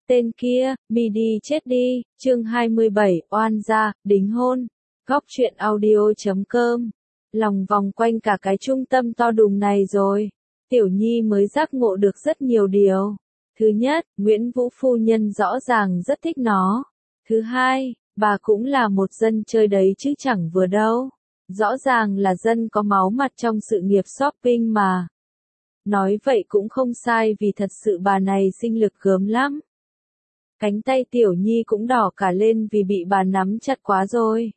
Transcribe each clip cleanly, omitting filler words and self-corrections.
Tên kia, mi đi chết đi, chương 27, oan gia, đính hôn. Góc truyện audio.com. Lòng vòng quanh cả cái trung tâm to đùng này rồi. Tiểu Nhi mới giác ngộ được rất nhiều điều. Thứ nhất, Nguyễn Vũ phu nhân rõ ràng rất thích nó. Thứ hai, bà cũng là một dân chơi đấy chứ chẳng vừa đâu. Rõ ràng là dân có máu mặt trong sự nghiệp shopping mà. Nói vậy cũng không sai vì thật sự bà này sinh lực gớm lắm. Cánh tay Tiểu Nhi cũng đỏ cả lên vì bị bà nắm chặt quá rồi.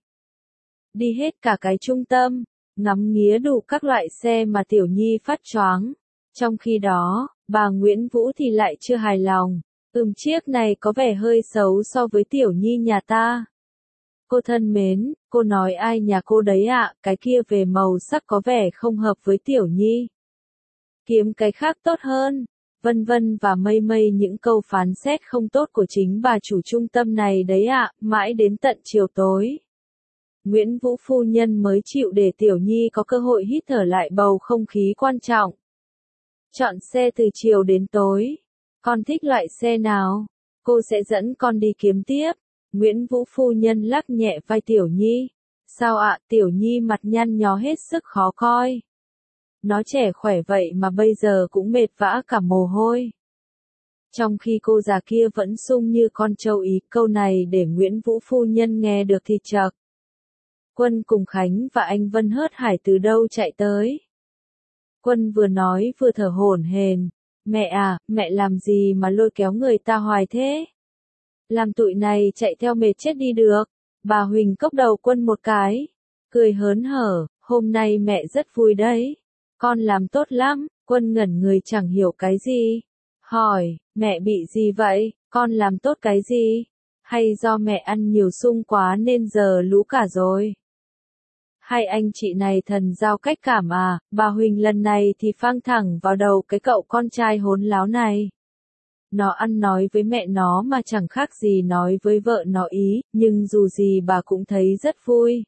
Đi hết cả cái trung tâm, ngắm nghía đủ các loại xe mà Tiểu Nhi phát choáng. Trong khi đó, bà Nguyễn Vũ thì lại chưa hài lòng. Chiếc này có vẻ hơi xấu so với Tiểu Nhi nhà ta. Cô thân mến, cô nói ai nhà cô đấy ạ, cái kia về màu sắc có vẻ không hợp với Tiểu Nhi. Kiếm cái khác tốt hơn. Vân vân và mây mây những câu phán xét không tốt của chính bà chủ trung tâm này đấy ạ, mãi đến tận chiều tối. Nguyễn Vũ phu nhân mới chịu để Tiểu Nhi có cơ hội hít thở lại bầu không khí quan trọng. Chọn xe từ chiều đến tối. Con thích loại xe nào? Cô sẽ dẫn con đi kiếm tiếp. Nguyễn Vũ phu nhân lắc nhẹ vai Tiểu Nhi. Sao ạ? Tiểu Nhi mặt nhăn nhó hết sức khó coi. Nó trẻ khỏe vậy mà bây giờ cũng mệt vã cả mồ hôi. Trong khi cô già kia vẫn sung như con trâu ý, câu này để Nguyễn Vũ phu nhân nghe được thì chậc. Quân cùng Khánh và anh Vân hớt hải từ đâu chạy tới. Quân vừa nói vừa thở hổn hển. Mẹ à, mẹ làm gì mà lôi kéo người ta hoài thế? Làm tụi này chạy theo mệt chết đi được. Bà Huỳnh cốc đầu Quân một cái. Cười hớn hở, hôm nay mẹ rất vui đấy. Con làm tốt lắm. Quân ngẩn người chẳng hiểu cái gì. Hỏi, mẹ bị gì vậy? Con làm tốt cái gì? Hay do mẹ ăn nhiều sung quá nên giờ lú cả rồi? Hai anh chị này thần giao cách cảm à? Bà Huỳnh lần này thì phang thẳng vào đầu cái cậu con trai hỗn láo này. Nó ăn nói với mẹ nó mà chẳng khác gì nói với vợ nó ý, nhưng dù gì bà cũng thấy rất vui.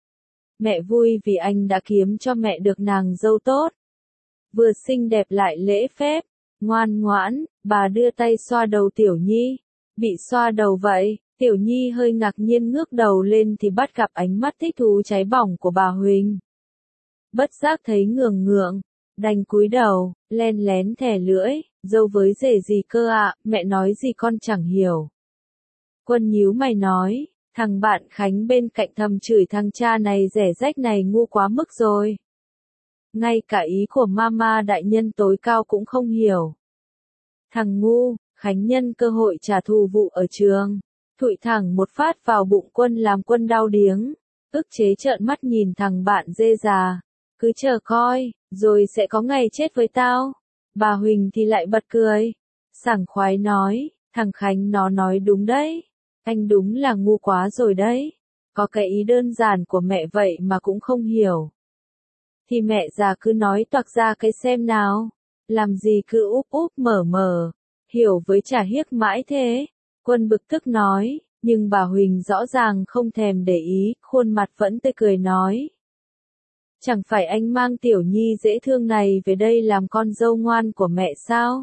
Mẹ vui vì anh đã kiếm cho mẹ được nàng dâu tốt. Vừa xinh đẹp lại lễ phép, ngoan ngoãn, bà đưa tay xoa đầu Tiểu Nhi. Bị xoa đầu vậy, Tiểu Nhi hơi ngạc nhiên ngước đầu lên thì bắt gặp ánh mắt thích thú cháy bỏng của bà Huỳnh. Bất giác thấy ngượng ngượng, đành cúi đầu, len lén thè lưỡi, dâu với rể gì cơ ạ, mẹ nói gì con chẳng hiểu. Quân nhíu mày nói. Thằng bạn Khánh bên cạnh thầm chửi thằng cha này rẻ rách này ngu quá mức rồi. Ngay cả ý của mama đại nhân tối cao cũng không hiểu. Thằng ngu, Khánh nhân cơ hội trả thù vụ ở trường. Thụi thẳng một phát vào bụng Quân làm Quân đau điếng. Ức chế trợn mắt nhìn thằng bạn dê già. Cứ chờ coi, rồi sẽ có ngày chết với tao. Bà Huỳnh thì lại bật cười. Sảng khoái nói, thằng Khánh nó nói đúng đấy. Anh đúng là ngu quá rồi đấy. Có cái ý đơn giản của mẹ vậy mà cũng không hiểu. Thì mẹ già cứ nói toạc ra cái xem nào. Làm gì cứ úp úp mở mở. Hiểu với chả hiếc mãi thế. Quân bực tức nói, nhưng bà Huỳnh rõ ràng không thèm để ý, khuôn mặt vẫn tươi cười nói. Chẳng phải anh mang Tiểu Nhi dễ thương này về đây làm con dâu ngoan của mẹ sao?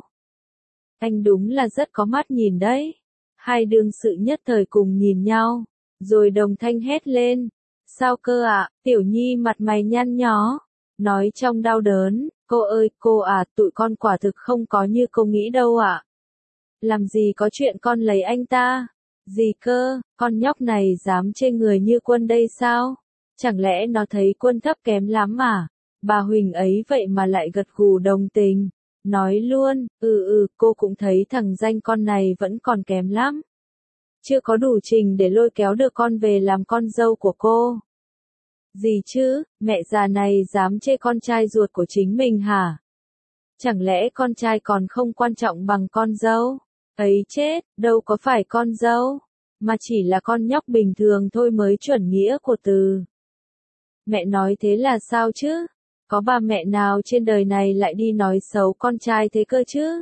Anh đúng là rất có mắt nhìn đấy. Hai đương sự nhất thời cùng nhìn nhau, rồi đồng thanh hét lên. Sao cơ ạ? Tiểu Nhi mặt mày nhăn nhó, nói trong đau đớn, cô ơi, cô à, tụi con quả thực không có như cô nghĩ đâu ạ. Làm gì có chuyện con lấy anh ta? Gì cơ, con nhóc này dám chê người như Quân đây sao? Chẳng lẽ nó thấy Quân thấp kém lắm à? Bà Huỳnh ấy vậy mà lại gật gù đồng tình. Nói luôn, cô cũng thấy thằng danh con này vẫn còn kém lắm. Chưa có đủ trình để lôi kéo được con về làm con dâu của cô. Gì chứ, mẹ già này dám chê con trai ruột của chính mình hả? Chẳng lẽ con trai còn không quan trọng bằng con dâu? Ấy chết, đâu có phải con dâu, mà chỉ là con nhóc bình thường thôi mới chuẩn nghĩa của từ. Mẹ nói thế là sao chứ? Có bà mẹ nào trên đời này lại đi nói xấu con trai thế cơ chứ?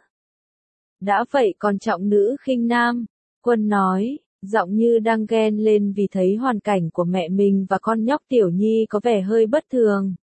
Đã vậy còn trọng nữ khinh nam. Quân nói, giọng như đang ghen lên vì thấy hoàn cảnh của mẹ mình và con nhóc Tiểu Nhi có vẻ hơi bất thường.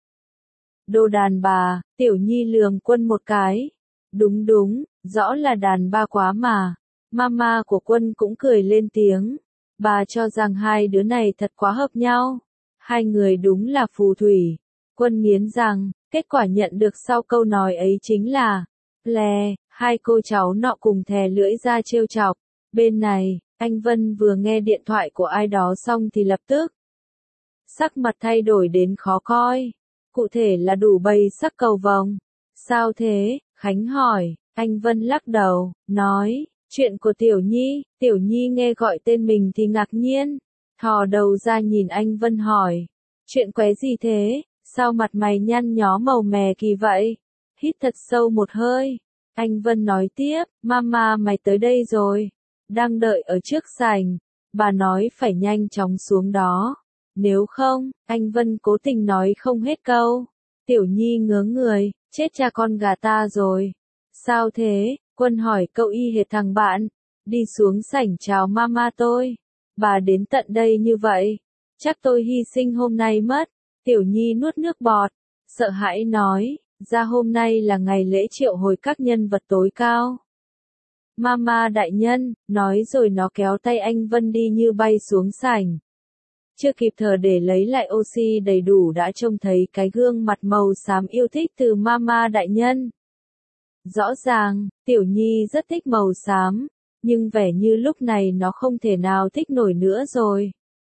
Đồ đàn bà, Tiểu Nhi lườm Quân một cái. Đúng, rõ là đàn bà quá mà. Mama của Quân cũng cười lên tiếng. Bà cho rằng hai đứa này thật quá hợp nhau. Hai người đúng là phù thủy. Quân nghiến rằng, kết quả nhận được sau câu nói ấy chính là, lè, hai cô cháu nọ cùng thè lưỡi ra trêu chọc. Bên này, anh Vân vừa nghe điện thoại của ai đó xong thì lập tức sắc mặt thay đổi đến khó coi. Cụ thể là đủ bầy sắc cầu vồng. Sao thế? Khánh hỏi. Anh Vân lắc đầu, nói, chuyện của Tiểu Nhi nghe gọi tên mình thì ngạc nhiên. Thò đầu ra nhìn anh Vân hỏi, chuyện quái gì thế? Sao mặt mày nhăn nhó màu mè kỳ vậy? Hít thật sâu một hơi. Anh Vân nói tiếp, Mama mày tới đây rồi. Đang đợi ở trước sảnh. Bà nói phải nhanh chóng xuống đó. Nếu không, anh Vân cố tình nói không hết câu. Tiểu Nhi ngớ người, chết cha con gà ta rồi. Sao thế? Quân hỏi cậu y hệt thằng bạn. Đi xuống sảnh chào Mama tôi. Bà đến tận đây như vậy. Chắc tôi hy sinh hôm nay mất. Tiểu Nhi nuốt nước bọt. Sợ hãi nói, ra hôm nay là ngày lễ triệu hồi các nhân vật tối cao. Mama đại nhân, nói rồi nó kéo tay anh Vân đi như bay xuống sảnh. Chưa kịp thở để lấy lại oxy đầy đủ đã trông thấy cái gương mặt màu xám yêu thích từ Mama đại nhân. Rõ ràng, Tiểu Nhi rất thích màu xám, nhưng vẻ như lúc này nó không thể nào thích nổi nữa rồi.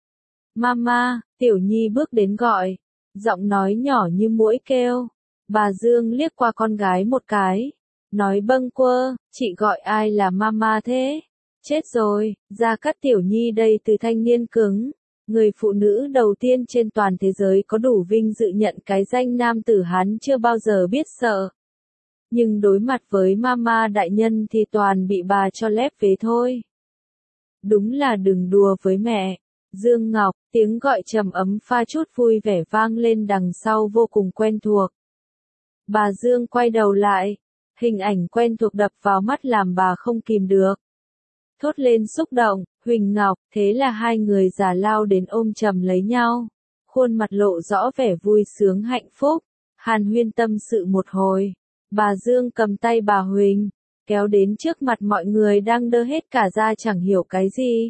Mama, Tiểu Nhi bước đến gọi, giọng nói nhỏ như muỗi kêu. Bà Dương liếc qua con gái một cái, nói bâng quơ, chị gọi ai là Mama thế? Chết rồi, Gia Cát Tiểu Nhi đây từ thanh niên cứng. Người phụ nữ đầu tiên trên toàn thế giới có đủ vinh dự nhận cái danh nam tử Hán chưa bao giờ biết sợ. Nhưng đối mặt với Mama đại nhân thì toàn bị bà cho lép vế thôi. Đúng là đừng đùa với mẹ. Dương Ngọc, tiếng gọi trầm ấm pha chút vui vẻ vang lên đằng sau vô cùng quen thuộc. Bà Dương quay đầu lại, hình ảnh quen thuộc đập vào mắt làm bà không kìm được. Thốt lên xúc động, Huỳnh Ngọc, thế là hai người già lao đến ôm chầm lấy nhau. Khuôn mặt lộ rõ vẻ vui sướng hạnh phúc, hàn huyên tâm sự một hồi. Bà Dương cầm tay bà Huỳnh, kéo đến trước mặt mọi người đang đơ hết cả ra chẳng hiểu cái gì.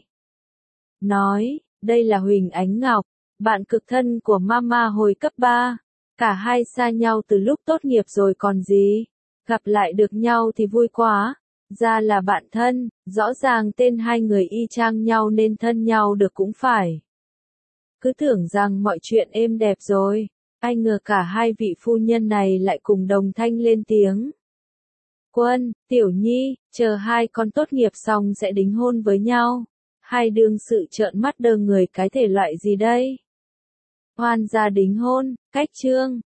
Nói, đây là Huỳnh Ánh Ngọc, bạn cực thân của Mama hồi cấp 3. Cả hai xa nhau từ lúc tốt nghiệp rồi còn gì. Gặp lại được nhau thì vui quá. Ra là bạn thân, rõ ràng tên hai người y chang nhau nên thân nhau được cũng phải. Cứ tưởng rằng mọi chuyện êm đẹp rồi, ai ngờ cả hai vị phu nhân này lại cùng đồng thanh lên tiếng. Quân, Tiểu Nhi, chờ hai con tốt nghiệp xong sẽ đính hôn với nhau. Hai đương sự trợn mắt đơ người cái thể loại gì đây? Hoan gia đính hôn, cách chương.